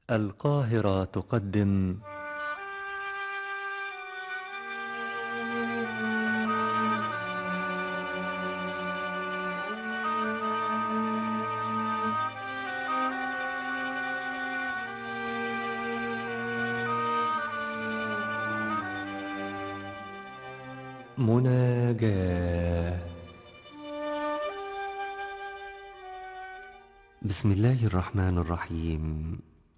القاهرة تقدم مناجاة. بسم الله الرحمن الرحيم.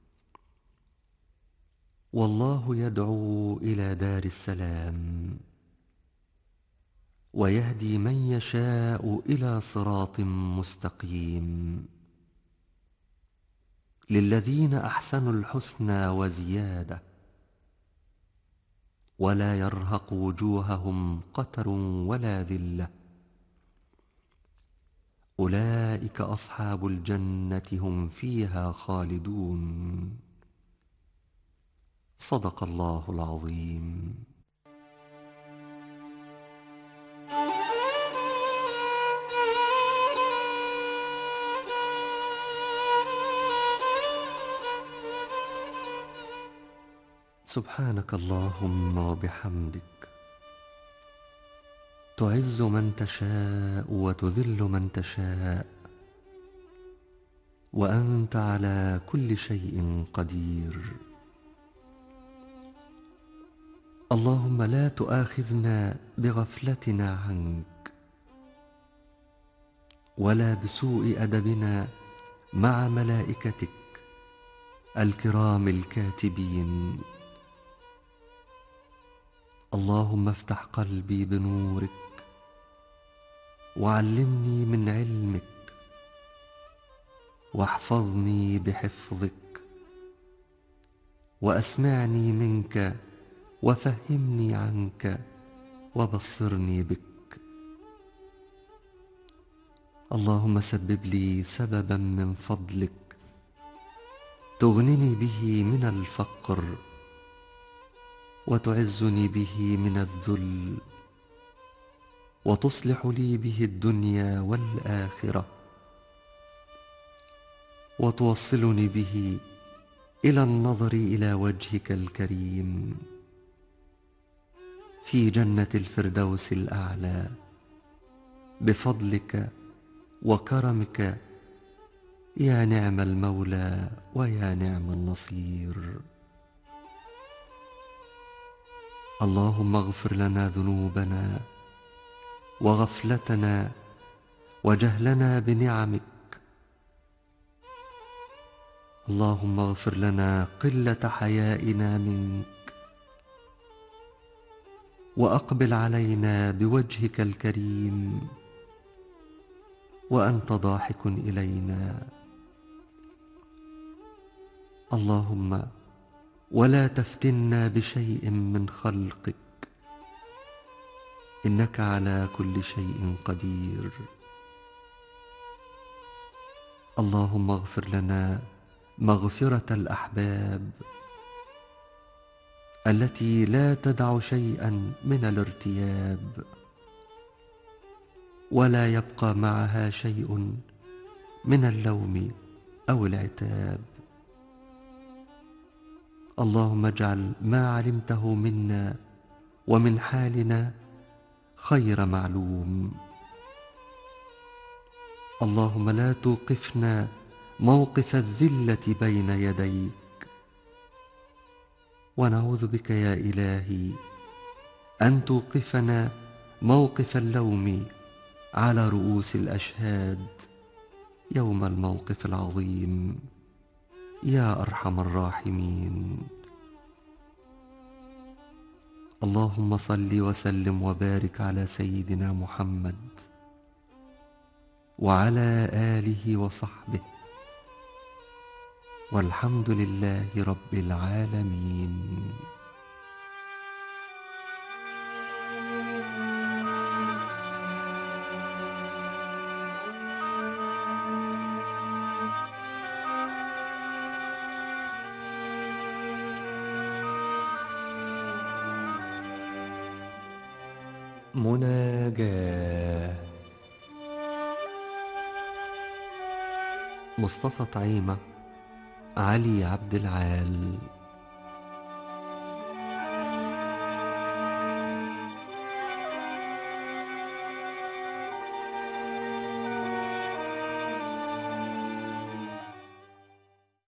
والله يدعو إلى دار السلام ويهدي من يشاء إلى صراط مستقيم. للذين أحسنوا الحسنى وزيادة ولا يرهق وجوههم قتر ولا ذلة. أولئك أصحاب الجنة هم فيها خالدون. صدق الله العظيم. سبحانك اللهم وبحمدك، تعز من تشاء وتذل من تشاء، وأنت على كل شيء قدير. اللهم لا تؤاخذنا بغفلتنا عنك ولا بسوء أدبنا مع ملائكتك الكرام الكاتبين. اللهم افتح قلبي بنورك وعلمني من علمك واحفظني بحفظك وأسمعني منك وفهمني عنك وبصرني بك. اللهم سبب لي سببا من فضلك تغنني به من الفقر وتعزني به من الذل وتصلح لي به الدنيا والآخرة وتوصلني به إلى النظر إلى وجهك الكريم في جنة الفردوس الأعلى بفضلك وكرمك يا نعم المولى ويا نعم النصير. اللهم اغفر لنا ذنوبنا وغفلتنا وجهلنا بنعمك. اللهم اغفر لنا قلة حيائنا منك وأقبل علينا بوجهك الكريم وأنت ضاحك إلينا. اللهم ولا تفتنا بشيء من خلقك، إنك على كل شيء قدير. اللهم اغفر لنا مغفرة الأحباب التي لا تدع شيئا من الارتياب ولا يبقى معها شيء من اللوم أو العتاب. اللهم اجعل ما علمته منا ومن حالنا خير معلوم. اللهم لا توقفنا موقف الذلة بين يديك، ونعوذ بك يا إلهي أن توقفنا موقف اللوم على رؤوس الأشهاد يوم الموقف العظيم يا أرحم الراحمين. اللهم صل وسلم وبارك على سيدنا محمد وعلى آله وصحبه، والحمد لله رب العالمين. مناجاة. مصطفى طعيمة علي عبد العال.